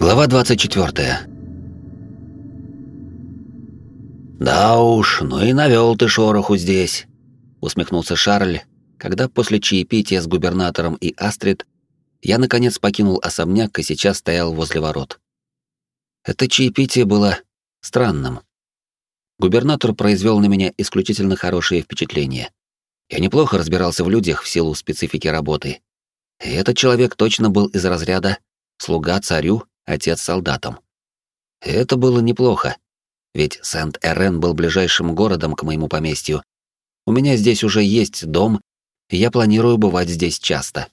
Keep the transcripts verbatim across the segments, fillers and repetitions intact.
Глава двадцать четвёртая. «Да уж, ну и навёл ты шороху здесь», — усмехнулся Шарль, когда после чаепития с губернатором и Астрид я наконец покинул особняк и сейчас стоял возле ворот. Это чаепитие было странным. Губернатор произвел на меня исключительно хорошее впечатление. Я неплохо разбирался в людях в силу специфики работы. И этот человек точно был из разряда «слуга царю, отец солдатам». И это было неплохо, ведь Сент-Эрен был ближайшим городом к моему поместью. У меня здесь уже есть дом, и я планирую бывать здесь часто.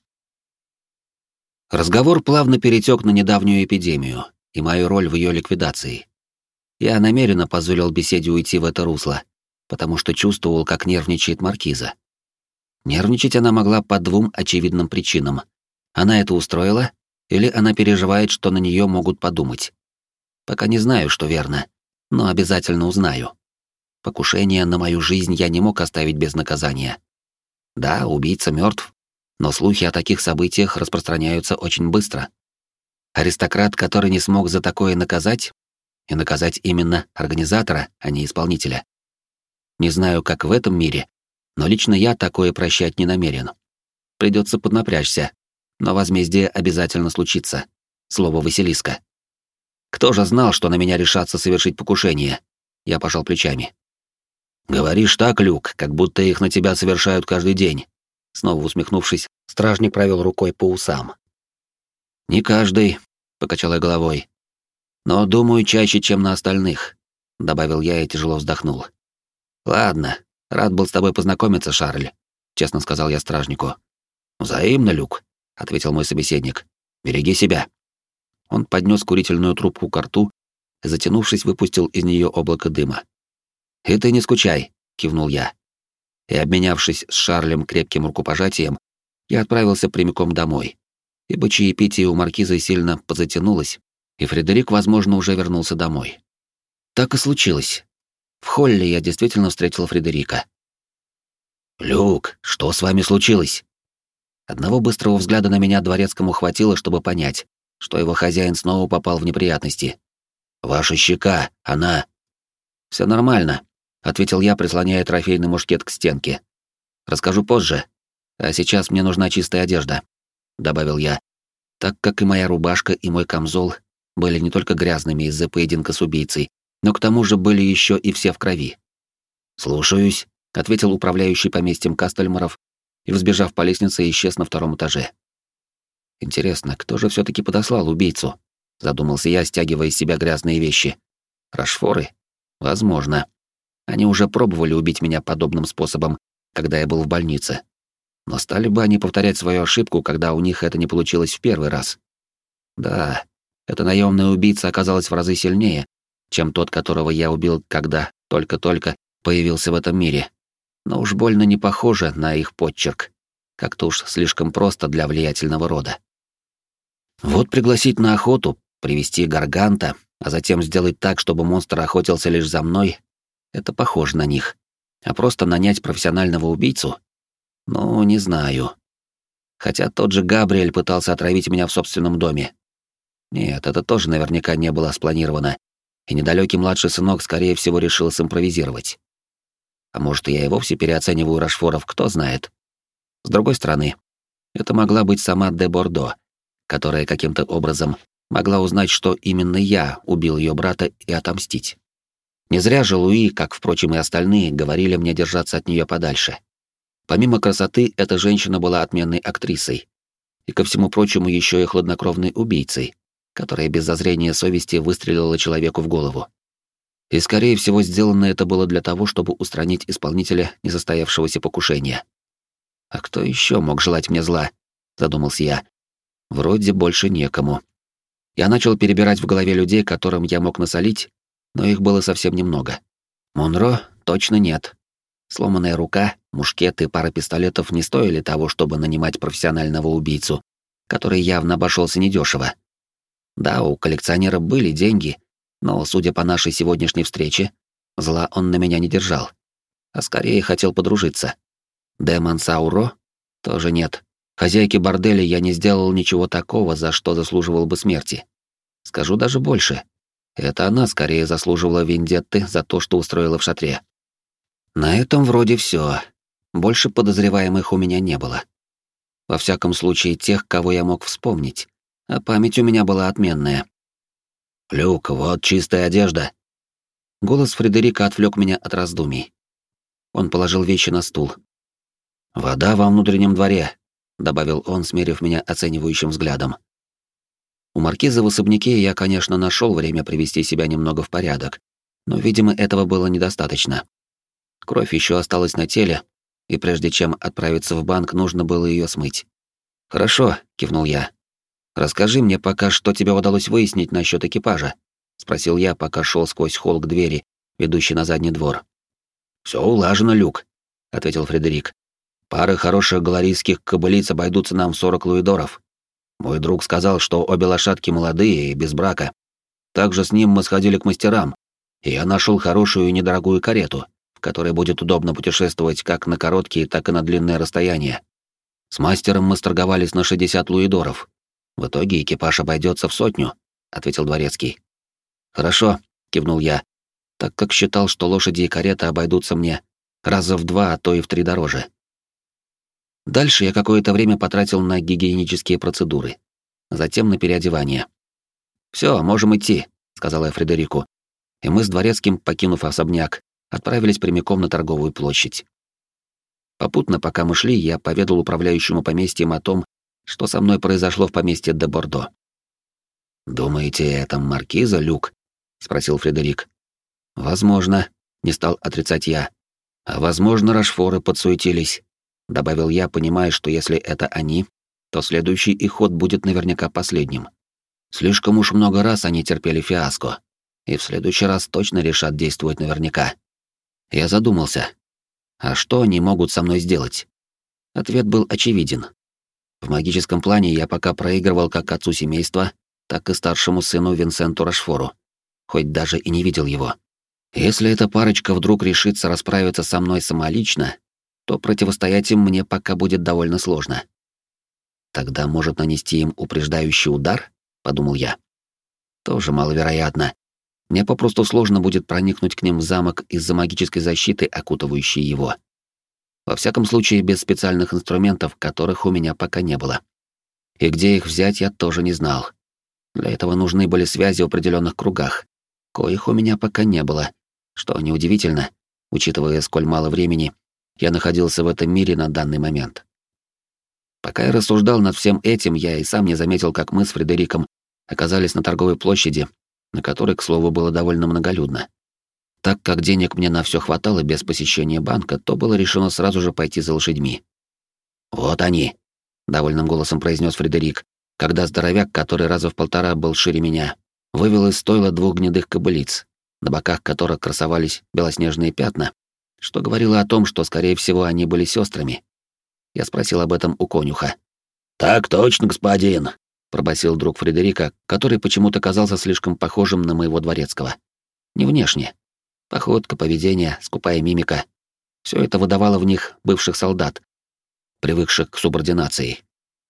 Разговор плавно перетек на недавнюю эпидемию и мою роль в ее ликвидации. Я намеренно позволил беседе уйти в это русло, потому что чувствовал, как нервничает маркиза. Нервничать она могла по двум очевидным причинам. Она это устроила, или она переживает, что на нее могут подумать. Пока не знаю, что верно, но обязательно узнаю. Покушение на мою жизнь я не мог оставить без наказания. Да, убийца мертв, но слухи о таких событиях распространяются очень быстро. Аристократ, который не смог за такое наказать, и наказать именно организатора, а не исполнителя. Не знаю, как в этом мире, но лично я такое прощать не намерен. Придется поднапрячься, но возмездие обязательно случится. Слово Василиска. Кто же знал, что на меня решатся совершить покушение? Я пожал плечами. Говоришь так, Люк, как будто их на тебя совершают каждый день. Снова усмехнувшись, стражник провел рукой по усам. Не каждый, покачал я головой. Но думаю, чаще, чем на остальных, добавил я и тяжело вздохнул. Ладно, рад был с тобой познакомиться, Шарль, честно сказал я стражнику. Взаимно, Люк, ответил мой собеседник. Береги себя. Он поднес курительную трубку к рту и, затянувшись, выпустил из нее облако дыма. «И ты не скучай», — кивнул я. И, обменявшись с Шарлем крепким рукопожатием, я отправился прямиком домой, ибо чаепитие у маркизы сильно позатянулось, и Фредерик, возможно, уже вернулся домой. Так и случилось. В холле я действительно встретил Фредерика. «Люк, что с вами случилось?» Одного быстрого взгляда на меня дворецкому хватило, чтобы понять, что его хозяин снова попал в неприятности. «Ваша щека, она...» «Все нормально», — ответил я, прислоняя трофейный мушкет к стенке. «Расскажу позже. А сейчас мне нужна чистая одежда», — добавил я, так как и моя рубашка, и мой камзол были не только грязными из-за поединка с убийцей, но к тому же были еще и все в крови. «Слушаюсь», — ответил управляющий поместьем Кастельмаров и, взбежав по лестнице, исчез на втором этаже. «Интересно, кто же все таки подослал убийцу?» — задумался я, стягивая из себя грязные вещи. «Рашфоры? Возможно. Они уже пробовали убить меня подобным способом, когда я был в больнице. Но стали бы они повторять свою ошибку, когда у них это не получилось в первый раз? Да, эта наемная убийца оказалась в разы сильнее, чем тот, которого я убил, когда только-только появился в этом мире. Но уж больно не похоже на их подчерк. Как-то уж слишком просто для влиятельного рода. Вот пригласить на охоту, привести Гарганта, а затем сделать так, чтобы монстр охотился лишь за мной, это похоже на них. А просто нанять профессионального убийцу? Ну, не знаю. Хотя тот же Габриэль пытался отравить меня в собственном доме. Нет, это тоже наверняка не было спланировано, и недалёкий младший сынок, скорее всего, решил симпровизировать. А может, я и вовсе переоцениваю Рашфоров, кто знает. С другой стороны, это могла быть сама де Бордо, которая каким-то образом могла узнать, что именно я убил ее брата, и отомстить. Не зря же Луи, как, впрочем, и остальные, говорили мне держаться от нее подальше. Помимо красоты, эта женщина была отменной актрисой. И, ко всему прочему, еще и хладнокровной убийцей, которая без зазрения совести выстрелила человеку в голову. И, скорее всего, сделано это было для того, чтобы устранить исполнителя несостоявшегося покушения. «А кто еще мог желать мне зла?» — задумался я. «Вроде больше некому». Я начал перебирать в голове людей, которым я мог насолить, но их было совсем немного. Монро точно нет. Сломанная рука, мушкет и пара пистолетов не стоили того, чтобы нанимать профессионального убийцу, который явно обошелся недешево. Да, у коллекционера были деньги, но, судя по нашей сегодняшней встрече, зла он на меня не держал, а скорее хотел подружиться. Демон Сауро? Тоже нет. Хозяйке борделя я не сделал ничего такого, за что заслуживал бы смерти. Скажу даже больше. Это она скорее заслуживала вендетты за то, что устроила в шатре. На этом вроде все. Больше подозреваемых у меня не было. Во всяком случае, тех, кого я мог вспомнить. А память у меня была отменная. «Люк, вот чистая одежда». Голос Фредерика отвлек меня от раздумий. Он положил вещи на стул. «Вода во внутреннем дворе», — добавил он, смерив меня оценивающим взглядом. У маркиза в особняке я, конечно, нашел время привести себя немного в порядок, но, видимо, этого было недостаточно. Кровь еще осталась на теле, и прежде чем отправиться в банк, нужно было ее смыть. «Хорошо», — кивнул я. «Расскажи мне пока, что тебе удалось выяснить насчет экипажа», — спросил я, пока шел сквозь холл к двери, ведущей на задний двор. «Все улажено, Люк», — ответил Фредерик. «Пары хороших галарийских кобылиц обойдутся нам в сорок луидоров. Мой друг сказал, что обе лошадки молодые и без брака. Также с ним мы сходили к мастерам, и я нашел хорошую и недорогую карету, в которой будет удобно путешествовать как на короткие, так и на длинные расстояния. С мастером мы сторговались на шестьдесят луидоров. В итоге экипаж обойдется в сотню», — ответил дворецкий. «Хорошо», — кивнул я, так как считал, что лошади и карета обойдутся мне раза в два, а то и в три дороже. Дальше я какое-то время потратил на гигиенические процедуры, затем на переодевание. «Все, можем идти», — сказал я Фредерику, и мы с дворецким, покинув особняк, отправились прямиком на торговую площадь. Попутно, пока мы шли, я поведал управляющему поместьем о том, что со мной произошло в поместье де Бордо. «Думаете, это маркиза, Люк?» — спросил Фредерик. «Возможно», — не стал отрицать я. «А возможно, Рашфоры подсуетились», — добавил я, понимая, что если это они, то следующий их ход будет наверняка последним. Слишком уж много раз они терпели фиаско, и в следующий раз точно решат действовать наверняка. Я задумался. А что они могут со мной сделать? Ответ был очевиден. В магическом плане я пока проигрывал как отцу семейства, так и старшему сыну Винсенту Рашфору, хоть даже и не видел его. Если эта парочка вдруг решится расправиться со мной самолично, то противостоять им мне пока будет довольно сложно. Тогда может нанести им упреждающий удар, подумал я. Тоже маловероятно. Мне попросту сложно будет проникнуть к ним в замок из-за магической защиты, окутывающей его. Во всяком случае, без специальных инструментов, которых у меня пока не было. И где их взять, я тоже не знал. Для этого нужны были связи в определенных кругах, коих у меня пока не было, что неудивительно, учитывая, сколь мало времени я находился в этом мире на данный момент. Пока я рассуждал над всем этим, я и сам не заметил, как мы с Фредериком оказались на торговой площади, на которой, к слову, было довольно многолюдно. Так как денег мне на все хватало без посещения банка, то было решено сразу же пойти за лошадьми. «Вот они», — довольным голосом произнес Фредерик, когда здоровяк, который раза в полтора был шире меня, вывел из стойла двух гнедых кобылиц, на боках которых красовались белоснежные пятна, что говорило о том, что, скорее всего, они были сестрами. Я спросил об этом у конюха. «Так точно, господин», — пробасил друг Фредерика, который почему-то казался слишком похожим на моего дворецкого. Не внешне. Походка, поведение, скупая мимика — все это выдавало в них бывших солдат, привыкших к субординации.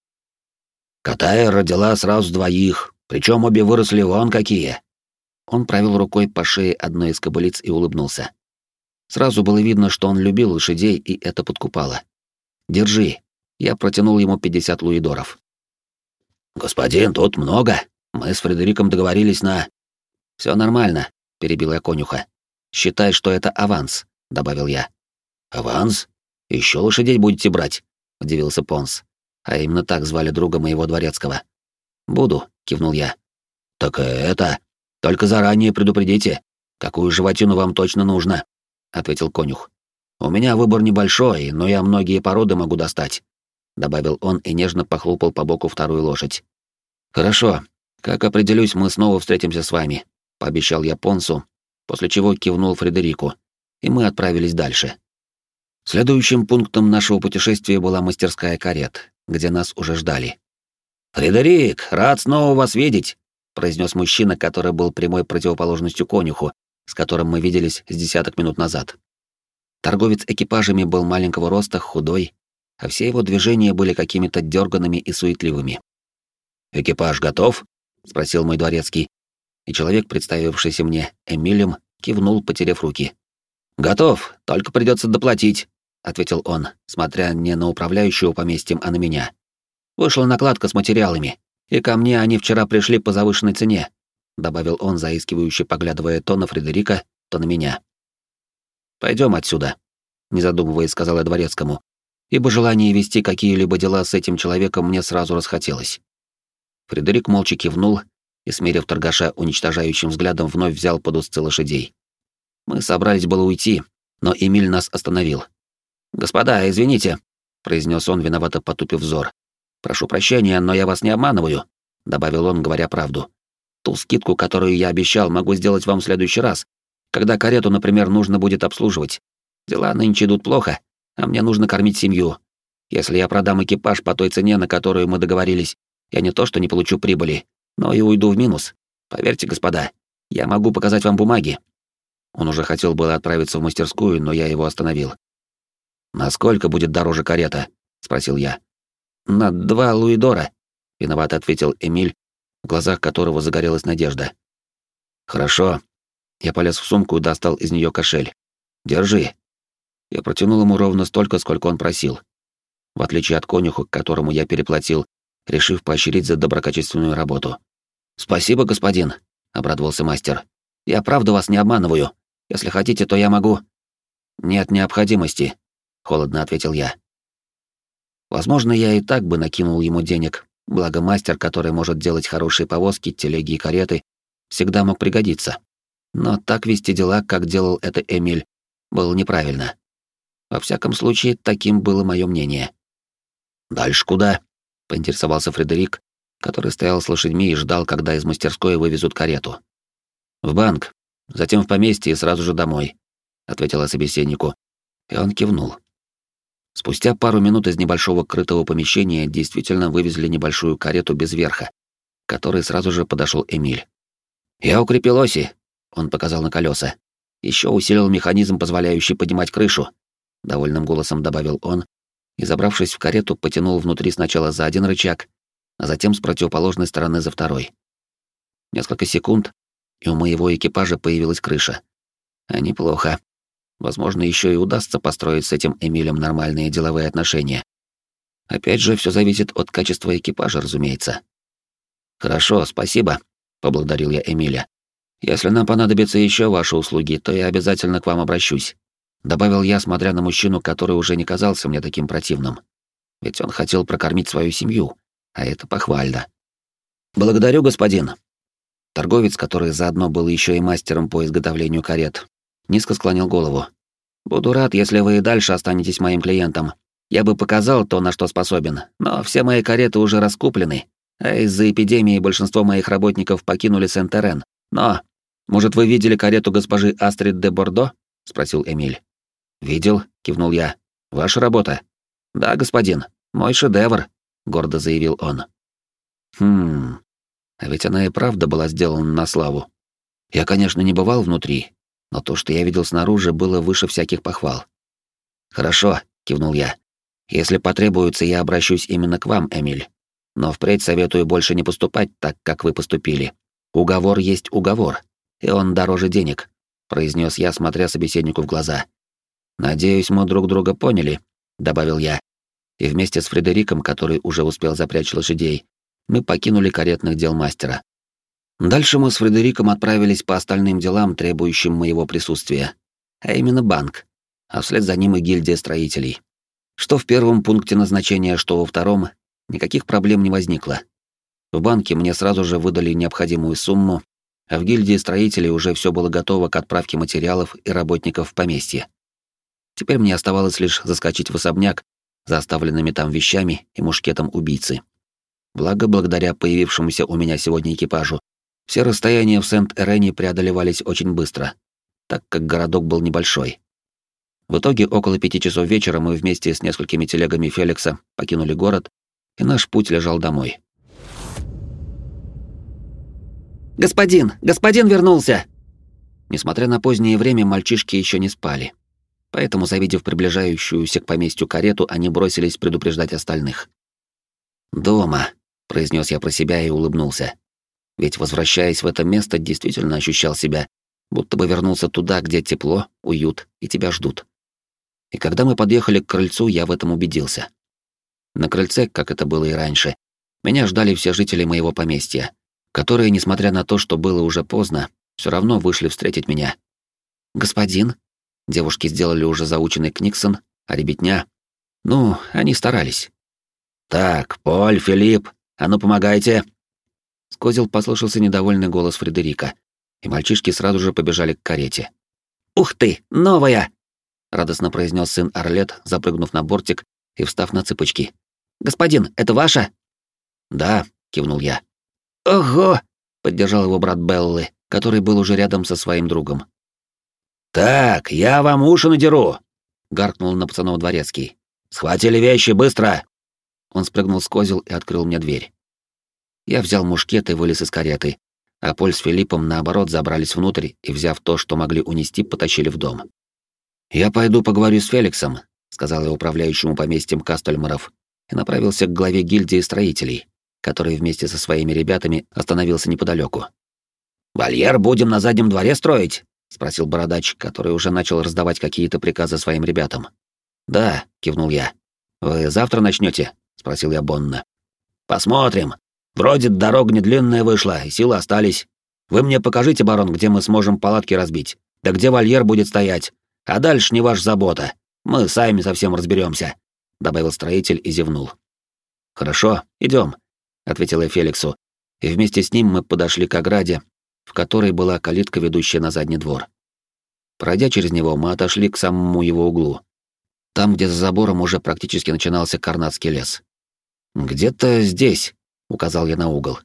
«Катая родила сразу двоих, причем обе выросли вон какие». Он провел рукой по шее одной из кобылиц и улыбнулся. Сразу было видно, что он любил лошадей, и это подкупало. «Держи». Я протянул ему пятьдесят луидоров. «Господин, тут много. Мы с Фредериком договорились на...» «Все нормально», — перебил я конюха. «Считай, что это аванс», — добавил я. «Аванс? Еще лошадей будете брать?» — удивился Понс. А именно так звали друга моего дворецкого. «Буду», — кивнул я. «Так это... Только заранее предупредите, какую животину вам точно нужно», — ответил конюх. «У меня выбор небольшой, но я многие породы могу достать», — добавил он и нежно похлопал по боку вторую лошадь. «Хорошо. Как определюсь, мы снова встретимся с вами», — пообещал я Понсу, после чего кивнул Фредерику, и мы отправились дальше. Следующим пунктом нашего путешествия была мастерская карет, где нас уже ждали. «Фредерик, рад снова вас видеть», — произнес мужчина, который был прямой противоположностью конюху, с которым мы виделись с десяток минут назад. Торговец экипажами был маленького роста, худой, а все его движения были какими-то дерганными и суетливыми. «Экипаж готов?» — спросил мой дворецкий, и человек, представившийся мне Эмилем, кивнул, потеряв руки. «Готов, только придется доплатить», — ответил он, смотря не на управляющего поместьем, а на меня. «Вышла накладка с материалами, и ко мне они вчера пришли по завышенной цене», — добавил он, заискивающе поглядывая то на Фредерика, то на меня. «Пойдем отсюда», — не задумываясь, сказал я дворецкому, ибо желание вести какие-либо дела с этим человеком мне сразу расхотелось. Фредерик молча кивнул и, смерив торгаша уничтожающим взглядом, вновь взял под узцы лошадей. Мы собрались было уйти, но Эмиль нас остановил. «Господа, извините», — произнес он, виновато потупив взор. «Прошу прощения, но я вас не обманываю», — добавил он, говоря правду. «Ту скидку, которую я обещал, могу сделать вам в следующий раз, когда карету, например, нужно будет обслуживать. Дела нынче идут плохо, а мне нужно кормить семью. Если я продам экипаж по той цене, на которую мы договорились, я не то что не получу прибыли, но и уйду в минус. Поверьте, господа, я могу показать вам бумаги». Он уже хотел было отправиться в мастерскую, но я его остановил. «Насколько будет дороже карета?» — спросил я. «На два луидора», — виновато ответил Эмиль, в глазах которого загорелась надежда. «Хорошо». Я полез в сумку и достал из нее кошель. «Держи». Я протянул ему ровно столько, сколько он просил. В отличие от конюха, к которому я переплатил, решив поощрить за доброкачественную работу. «Спасибо, господин», — обрадовался мастер. «Я правда вас не обманываю. Если хотите, то я могу...» «Нет необходимости», — холодно ответил я. Возможно, я и так бы накинул ему денег, благо мастер, который может делать хорошие повозки, телеги и кареты, всегда мог пригодиться. Но так вести дела, как делал это Эмиль, было неправильно. Во всяком случае, таким было мое мнение. «Дальше куда?» — поинтересовался Фредерик, который стоял с лошадьми и ждал, когда из мастерской вывезут карету. «В банк, затем в поместье и сразу же домой», — ответила собеседнику, и он кивнул. Спустя пару минут из небольшого крытого помещения действительно вывезли небольшую карету без верха, к которой сразу же подошел Эмиль. «Я укрепил оси», — он показал на колеса. «Еще усилил механизм, позволяющий поднимать крышу», — довольным голосом добавил он, и, забравшись в карету, потянул внутри сначала за один рычаг, а затем с противоположной стороны за второй. Несколько секунд, и у моего экипажа появилась крыша. А неплохо. Возможно, еще и удастся построить с этим Эмилем нормальные деловые отношения. Опять же, все зависит от качества экипажа, разумеется. «Хорошо, спасибо», — поблагодарил я Эмиля. «Если нам понадобятся еще ваши услуги, то я обязательно к вам обращусь», — добавил я, смотря на мужчину, который уже не казался мне таким противным. Ведь он хотел прокормить свою семью, а это похвально. «Благодарю, господин». Торговец, который заодно был еще и мастером по изготовлению карет, низко склонил голову. «Буду рад, если вы и дальше останетесь моим клиентом. Я бы показал то, на что способен, но все мои кареты уже раскуплены, а из-за эпидемии большинство моих работников покинули Сен-Терен. Но, может, вы видели карету госпожи Астрид де Бордо?» — спросил Эмиль. «Видел», — кивнул я. «Ваша работа?» «Да, господин, мой шедевр», — гордо заявил он. «Хм, а ведь она и правда была сделана на славу. Я, конечно, не бывал внутри, но то, что я видел снаружи, было выше всяких похвал». «Хорошо», — кивнул я. «Если потребуется, я обращусь именно к вам, Эмиль. Но впредь советую больше не поступать так, как вы поступили. Уговор есть уговор, и он дороже денег», — произнес я, смотря собеседнику в глаза. «Надеюсь, мы друг друга поняли», — добавил я. И вместе с Фредериком, который уже успел запрячь лошадей, мы покинули каретных дел мастера. Дальше мы с Фредериком отправились по остальным делам, требующим моего присутствия, а именно банк, а вслед за ним и гильдия строителей. Что в первом пункте назначения, что во втором, никаких проблем не возникло. В банке мне сразу же выдали необходимую сумму, а в гильдии строителей уже все было готово к отправке материалов и работников в поместье. Теперь мне оставалось лишь заскочить в особняк за оставленными там вещами и мушкетом убийцы. Благо, благодаря появившемуся у меня сегодня экипажу, все расстояния в Сент-Эрене преодолевались очень быстро, так как городок был небольшой. В итоге, около пяти часов вечера мы вместе с несколькими телегами Феликса покинули город, и наш путь лежал домой. «Господин! Господин вернулся!» Несмотря на позднее время, мальчишки еще не спали. Поэтому, завидев приближающуюся к поместью карету, они бросились предупреждать остальных. «Дома», — произнес я про себя и улыбнулся. Ведь, возвращаясь в это место, действительно ощущал себя, будто бы вернулся туда, где тепло, уют и тебя ждут. И когда мы подъехали к крыльцу, я в этом убедился. На крыльце, как это было и раньше, меня ждали все жители моего поместья, которые, несмотря на то, что было уже поздно, все равно вышли встретить меня. «Господин?» Девушки сделали уже заученный книксон, а ребятня... Ну, они старались. «Так, Поль, Филипп, а ну помогайте!» С козел послышался недовольный голос Фредерика, и мальчишки сразу же побежали к карете. «Ух ты, новая!» — радостно произнес сын Орлет, запрыгнув на бортик и встав на цыпочки. «Господин, это ваша?» «Да», — кивнул я. «Ого!» — поддержал его брат Беллы, который был уже рядом со своим другом. «Так, я вам уши надеру!» — гаркнул на пацанов дворецкий. «Схватили вещи, быстро!» Он спрыгнул с козел и открыл мне дверь. Я взял мушкет и вылез из кареты, а Поль с Филиппом, наоборот, забрались внутрь и, взяв то, что могли унести, потащили в дом. «Я пойду поговорю с Феликсом», — сказал я управляющему поместьем Кастельмаров, и направился к главе гильдии строителей, который вместе со своими ребятами остановился неподалеку. «Вольер будем на заднем дворе строить?» — спросил бородач, который уже начал раздавать какие-то приказы своим ребятам. «Да», — кивнул я. «Вы завтра начнете? Спросил я Бонна. «Посмотрим. Вроде дорога не длинная вышла, и силы остались. Вы мне покажите, барон, где мы сможем палатки разбить, да где вольер будет стоять. А дальше не ваша забота. Мы сами совсем разберемся», — добавил строитель и зевнул. «Хорошо, идем», — ответил я Феликсу, и вместе с ним мы подошли к ограде, в которой была калитка, ведущая на задний двор. Пройдя через него, мы отошли к самому его углу. Там, где за забором уже практически начинался Карнатский лес. «Где-то здесь», — указал я на угол.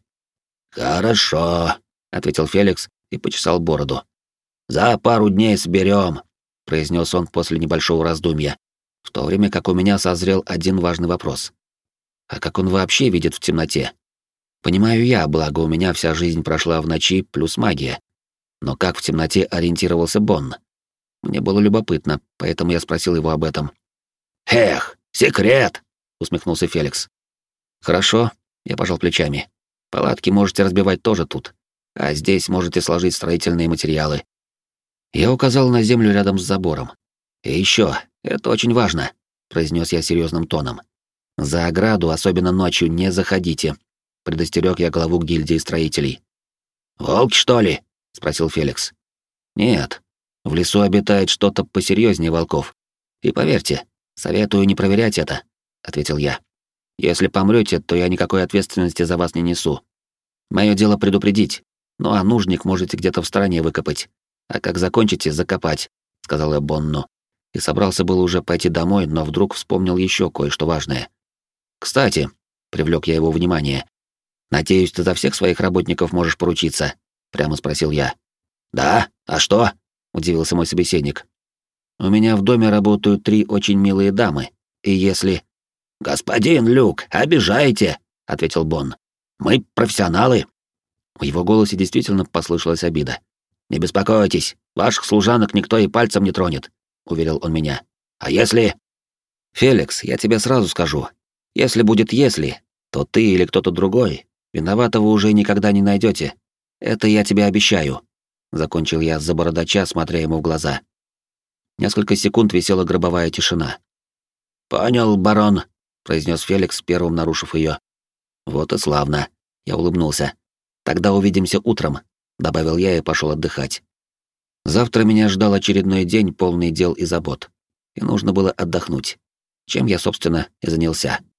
«Хорошо», — ответил Феликс и почесал бороду. «За пару дней соберем», — произнес он после небольшого раздумья, в то время как у меня созрел один важный вопрос. А как он вообще видит в темноте? Понимаю я, благо у меня вся жизнь прошла в ночи плюс магия. Но как в темноте ориентировался Бонн? Мне было любопытно, поэтому я спросил его об этом. «Эх, секрет!» — усмехнулся Феликс. «Хорошо», — я пожал плечами. «Палатки можете разбивать тоже тут, а здесь можете сложить строительные материалы». Я указал на землю рядом с забором. «И еще, это очень важно», — произнес я серьезным тоном. «За ограду, особенно ночью, не заходите», — предостерег я главу гильдии строителей. «Волки, что ли?» — спросил Феликс. «Нет, в лесу обитает что-то посерьезнее волков. И поверьте, советую не проверять это», — ответил я. «Если помрете, то я никакой ответственности за вас не несу. Мое дело предупредить, ну а нужник можете где-то в стороне выкопать. А как закончите, закопать», — сказал я Бонну. И собрался было уже пойти домой, но вдруг вспомнил еще кое-что важное. «Кстати», — привлек я его внимание, — «надеюсь, ты за всех своих работников можешь поручиться?» — прямо спросил я. «Да? А что?» — удивился мой собеседник. «У меня в доме работают три очень милые дамы, и если...» «Господин Люк, обижаете!» — ответил Бонн. «Мы профессионалы!» В его голосе действительно послышалась обида. «Не беспокойтесь, ваших служанок никто и пальцем не тронет», — уверил он меня. «А если...» «Феликс, я тебе сразу скажу. Если будет «если», то ты или кто-то другой виноватого уже никогда не найдете. Это я тебе обещаю», — закончил я за бородача, смотря ему в глаза. Несколько секунд висела гробовая тишина. «Понял, барон», — произнес Феликс, первым нарушив ее. «Вот и славно», — я улыбнулся. «Тогда увидимся утром», — добавил я и пошел отдыхать. Завтра меня ждал очередной день, полный дел и забот, и нужно было отдохнуть, чем я, собственно, и занялся.